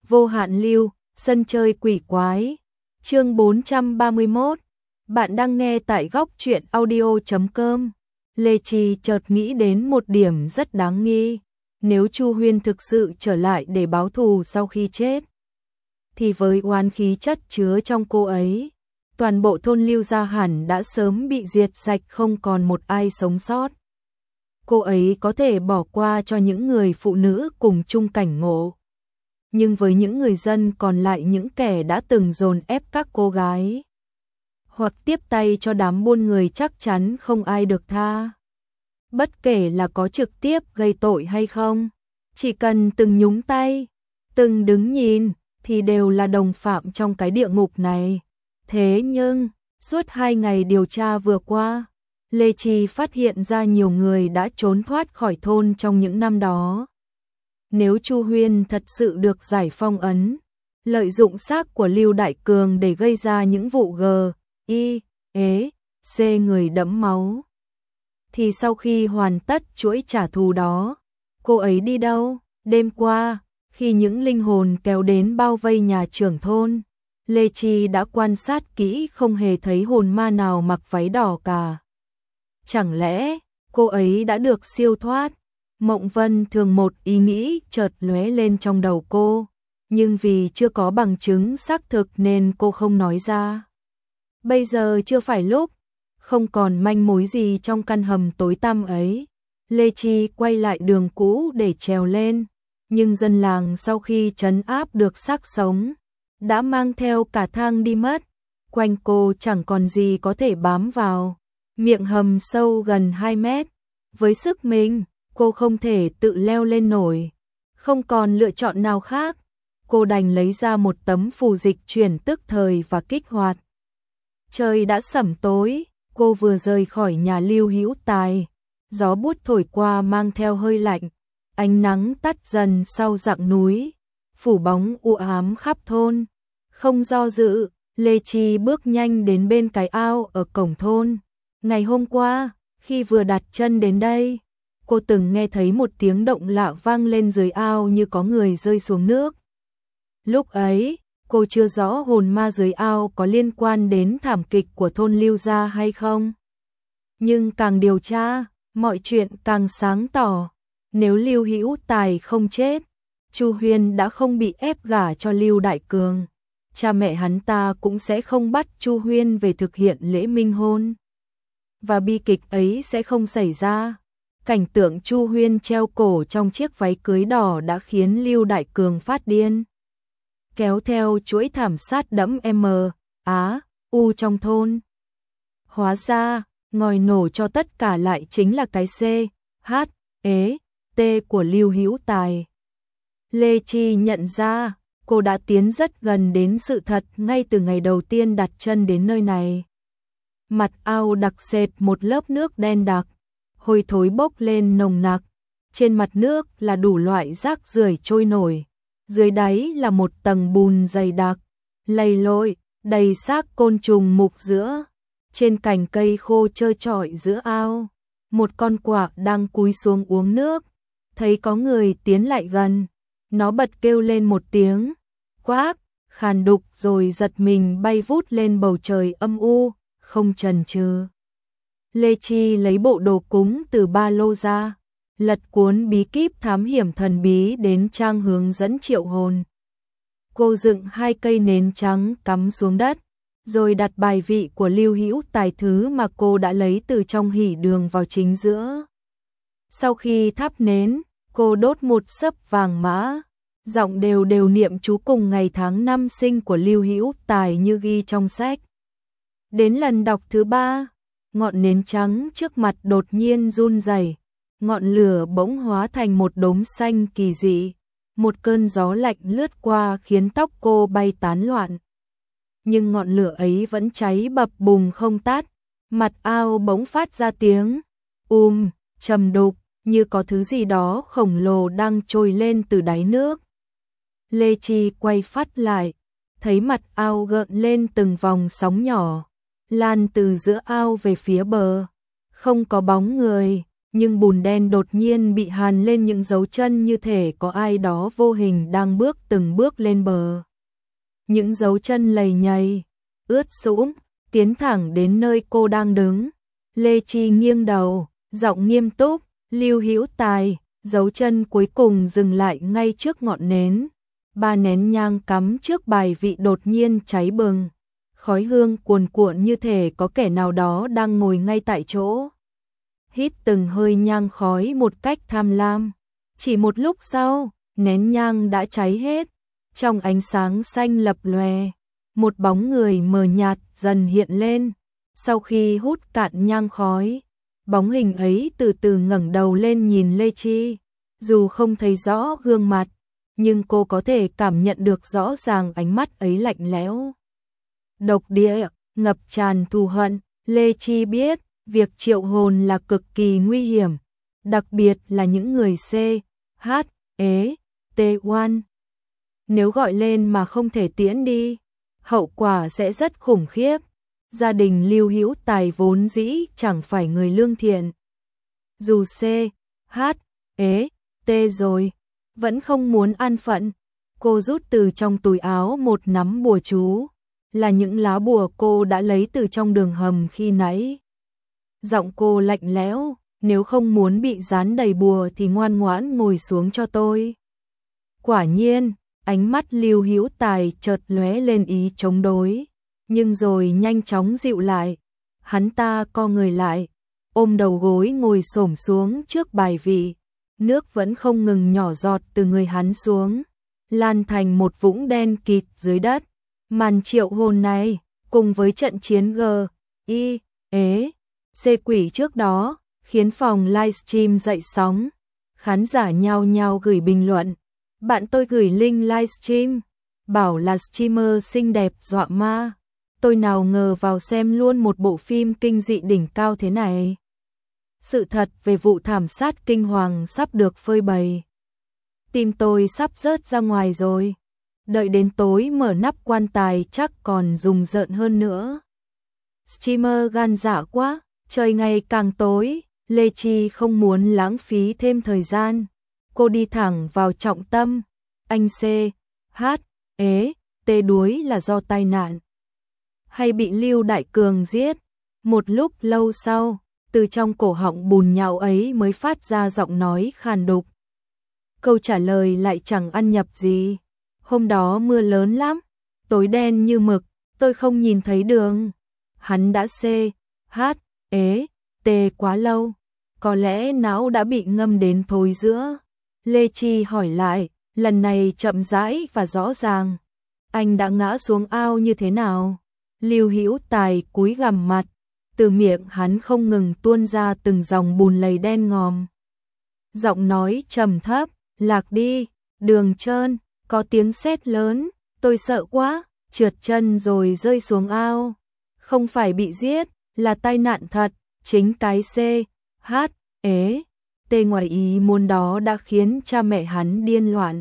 Vô hạn lưu, sân chơi quỷ quái. Chương 431. Bạn đang nghe tại góc truyện audio.com. Lê Trì chợt nghĩ đến một điểm rất đáng nghi. Nếu Chu Huyên thực sự trở lại để báo thù sau khi chết, thì với oán khí chất chứa trong cô ấy, toàn bộ thôn Lưu Gia hẳn đã sớm bị diệt sạch, không còn một ai sống sót. Cô ấy có thể bỏ qua cho những người phụ nữ cùng chung cảnh ngộ, nhưng với những người dân còn lại, những kẻ đã từng dồn ép các cô gái hoặc tiếp tay cho đám buôn người, chắc chắn không ai được tha. Bất kể là có trực tiếp gây tội hay không, chỉ cần từng nhúng tay, từng đứng nhìn, thì đều là đồng phạm trong cái địa ngục này. Thế nhưng, suốt 2 ngày điều tra vừa qua, Lê Trì phát hiện ra nhiều người đã trốn thoát khỏi thôn trong những năm đó. Nếu Chu Huyên thật sự được giải phong ấn, lợi dụng xác của Lưu Đại Cường để gây ra những vụ C người đẫm máu, thì sau khi hoàn tất chuỗi trả thù đó, cô ấy đi đâu? Đêm qua, khi những linh hồn kéo đến bao vây nhà trưởng thôn, Lê Trì đã quan sát kỹ, không hề thấy hồn ma nào mặc váy đỏ cả. Chẳng lẽ cô ấy đã được siêu thoát? Mộng Vân Thường, một ý nghĩ chợt lóe lên trong đầu cô, nhưng vì chưa có bằng chứng xác thực nên cô không nói ra. Bây giờ chưa phải lúc, không còn manh mối gì trong căn hầm tối tăm ấy. Lê Trì quay lại đường cũ để trèo lên, nhưng dân làng sau khi trấn áp được xác sống, đã mang theo cả thang đi mất. Quanh cô chẳng còn gì có thể bám vào. Miệng hầm sâu gần 2 mét. Với sức mình, cô không thể tự leo lên nổi. Không còn lựa chọn nào khác, cô đành lấy ra một tấm phù dịch chuyển tức thời và kích hoạt. Trời đã sẩm tối, cô vừa rời khỏi nhà Lưu Hữu Tài. Gió buốt thổi qua mang theo hơi lạnh, ánh nắng tắt dần sau rặng núi, phủ bóng u ám khắp thôn. Không do dự, Lê Trì bước nhanh đến bên cái ao ở cổng thôn. Ngày hôm qua, khi vừa đặt chân đến đây, cô từng nghe thấy một tiếng động lạ vang lên dưới ao, như có người rơi xuống nước. Lúc ấy, cô chưa rõ hồn ma dưới ao có liên quan đến thảm kịch của thôn Lưu Gia hay không. Nhưng càng điều tra, mọi chuyện càng sáng tỏ. Nếu Lưu Hữu Tài không chết, Chu Huyên đã không bị ép gả cho Lưu Đại Cường. Cha mẹ hắn ta cũng sẽ không bắt Chu Huyên về thực hiện lễ minh hôn, và bi kịch ấy sẽ không xảy ra. Cảnh tượng Chu Huyên treo cổ trong chiếc váy cưới đỏ đã khiến Lưu Đại Cường phát điên, kéo theo chuỗi thảm sát đẫm U trong thôn. Hóa ra, ngòi nổ cho tất cả lại chính là cái T của Lưu Hữu Tài. Lê Trì nhận ra, cô đã tiến rất gần đến sự thật ngay từ ngày đầu tiên đặt chân đến nơi này. Mặt ao đặc sệt một lớp nước đen đặc, hôi thối bốc lên nồng nặc. Trên mặt nước là đủ loại rác rưởi trôi nổi, dưới đáy là một tầng bùn dày đặc, lầy lội, đầy xác côn trùng mục giữa. Trên cành cây khô trơ trọi giữa ao, một con quạ đang cúi xuống uống nước. Thấy có người tiến lại gần, nó bật kêu lên một tiếng quác khàn đục, rồi giật mình bay vút lên bầu trời âm u, không chần chừ. Lê Trì lấy bộ đồ cúng từ ba lô ra, lật cuốn bí kíp thám hiểm thần bí đến trang hướng dẫn triệu hồn. Cô dựng 2 cây nến trắng cắm xuống đất, rồi đặt bài vị của Lưu Hữu Tài, thứ mà cô đã lấy từ trong hỷ đường, vào chính giữa. Sau khi thắp nến, cô đốt một sấp vàng mã, giọng đều đều niệm chú cùng ngày tháng năm sinh của Lưu Hữu Tài như ghi trong sách. Đến lần đọc thứ 3, ngọn nến trắng trước mặt đột nhiên run rẩy, ngọn lửa bỗng hóa thành một đốm xanh kỳ dị. Một cơn gió lạnh lướt qua khiến tóc cô bay tán loạn. Nhưng ngọn lửa ấy vẫn cháy bập bùng không tắt. Mặt ao bỗng phát ra tiếng trầm đục, như có thứ gì đó khổng lồ đang trồi lên từ đáy nước. Lê Trì quay phát lại, thấy mặt ao gợn lên từng vòng sóng nhỏ, lan từ giữa ao về phía bờ. Không có bóng người, nhưng bùn đen đột nhiên bị hàn lên những dấu chân như thể có ai đó vô hình đang bước từng bước lên bờ. Những dấu chân lầy nhầy, ướt sũng, tiến thẳng đến nơi cô đang đứng. Lê Chi nghiêng đầu, giọng nghiêm túc, Lưu Hữu Tài, dấu chân cuối cùng dừng lại ngay trước ngọn nến. 3 nén nhang cắm trước bài vị đột nhiên cháy bừng. Khói hương cuồn cuộn như thể có kẻ nào đó đang ngồi ngay tại chỗ. Hít từng hơi nhang khói một cách tham lam. Chỉ một lúc sau, nén nhang đã cháy hết. Trong ánh sáng xanh lập lòe, một bóng người mờ nhạt dần hiện lên. Sau khi hút cạn nhang khói, bóng hình ấy từ từ ngẩng đầu lên nhìn Lê Chi. Dù không thấy rõ gương mặt, nhưng cô có thể cảm nhận được rõ ràng ánh mắt ấy lạnh lẽo, độc địa, ngập tràn thù hận. Lê Chi biết, việc triệu hồn là cực kỳ nguy hiểm, đặc biệt là những người C, H, E, T1. Nếu gọi lên mà không thể tiễn đi, hậu quả sẽ rất khủng khiếp. Gia đình Lưu Hữu Tài vốn dĩ chẳng phải người lương thiện. Dù C, H, E, T rồi, vẫn không muốn an phận. Cô rút từ trong túi áo một nắm bùa chú, là những lá bùa cô đã lấy từ trong đường hầm khi nãy. Giọng cô lạnh lẽo, nếu không muốn bị dán đầy bùa thì ngoan ngoãn ngồi xuống cho tôi. Quả nhiên, ánh mắt Lưu Hữu Tài chợt lóe lên ý chống đối, nhưng rồi nhanh chóng dịu lại. Hắn ta co người lại, ôm đầu gối ngồi xổm xuống trước bài vị. Nước vẫn không ngừng nhỏ giọt từ người hắn xuống, lan thành một vũng đen kịt dưới đất. Màn triệu hồn này, cùng với trận chiến G, I, E, C quỷ trước đó, khiến phòng livestream dậy sóng. Khán giả nhao nhao gửi bình luận. Bạn tôi gửi link livestream, bảo là streamer xinh đẹp dọa ma. Tôi nào ngờ vào xem luôn một bộ phim kinh dị đỉnh cao thế này. Sự thật về vụ thảm sát kinh hoàng sắp được phơi bày. Tim tôi sắp rớt ra ngoài rồi. Đợi đến tối mở nắp quan tài chắc còn rùng rợn hơn nữa. Streamer gan dạ quá, trời ngày càng tối, Lê Chi không muốn lãng phí thêm thời gian. Cô đi thẳng vào trọng tâm. Anh C, H, E, T đuối là do tai nạn, hay bị Lưu Đại Cường giết? Một lúc lâu sau, từ trong cổ họng bùn nhão ấy mới phát ra giọng nói khàn đục. Câu trả lời lại chẳng ăn nhập gì. Hôm đó mưa lớn lắm, tối đen như mực, tôi không nhìn thấy đường. Hắn đã C, H, E, T quá lâu, có lẽ não đã bị ngâm đến thối giữa. Lê Chi hỏi lại, lần này chậm rãi và rõ ràng. Anh đã ngã xuống ao như thế nào? Lưu Hữu Tài cúi gằm mặt, từ miệng hắn không ngừng tuôn ra từng dòng bùn lầy đen ngòm. Giọng nói trầm thấp, lạc đi, đường trơn, có tiếng sét lớn, tôi sợ quá, trượt chân rồi rơi xuống ao. Không phải bị giết, là tai nạn thật, chính cái C, H, E, T ngoài ý muốn đó đã khiến cha mẹ hắn điên loạn.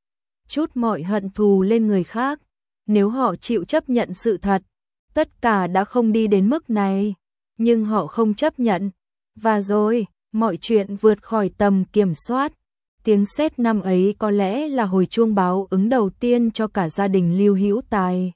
Chút mọi hận thù lên người khác, nếu họ chịu chấp nhận sự thật, tất cả đã không đi đến mức này, nhưng họ không chấp nhận. Và rồi, mọi chuyện vượt khỏi tầm kiểm soát. Tiếng sét năm ấy có lẽ là hồi chuông báo ứng đầu tiên cho cả gia đình Lưu Hữu Tài.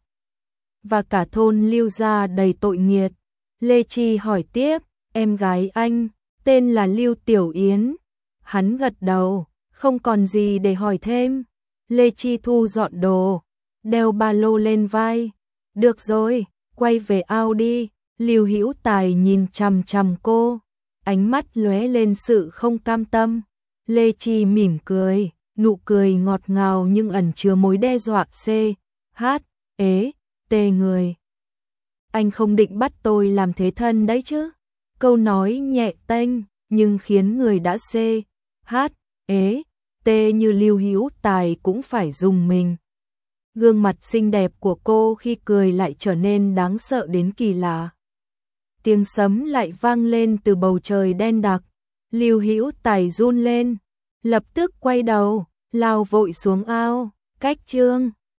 Và cả thôn Lưu gia đầy tội nghiệt. Lê Chi hỏi tiếp, em gái anh, tên là Lưu Tiểu Yến. Hắn gật đầu, không còn gì để hỏi thêm. Lê Chi thu dọn đồ, đeo ba lô lên vai. Được rồi, quay về ao đi. Lưu Hữu Tài nhìn chằm chằm cô, ánh mắt lóe lên sự không cam tâm. Lê Chi mỉm cười, nụ cười ngọt ngào nhưng ẩn chứa mối đe dọa. C, H, E, T người. Anh không định bắt tôi làm thế thân đấy chứ? Câu nói nhẹ tênh nhưng khiến người đã C, H, E, T như Lưu Hữu Tài cũng phải rùng mình. Gương mặt xinh đẹp của cô khi cười lại trở nên đáng sợ đến kỳ lạ. Tiếng sấm lại vang lên từ bầu trời đen đặc. Lưu Hữu Tài run lên, lập tức quay đầu, lao vội xuống ao. Cách chương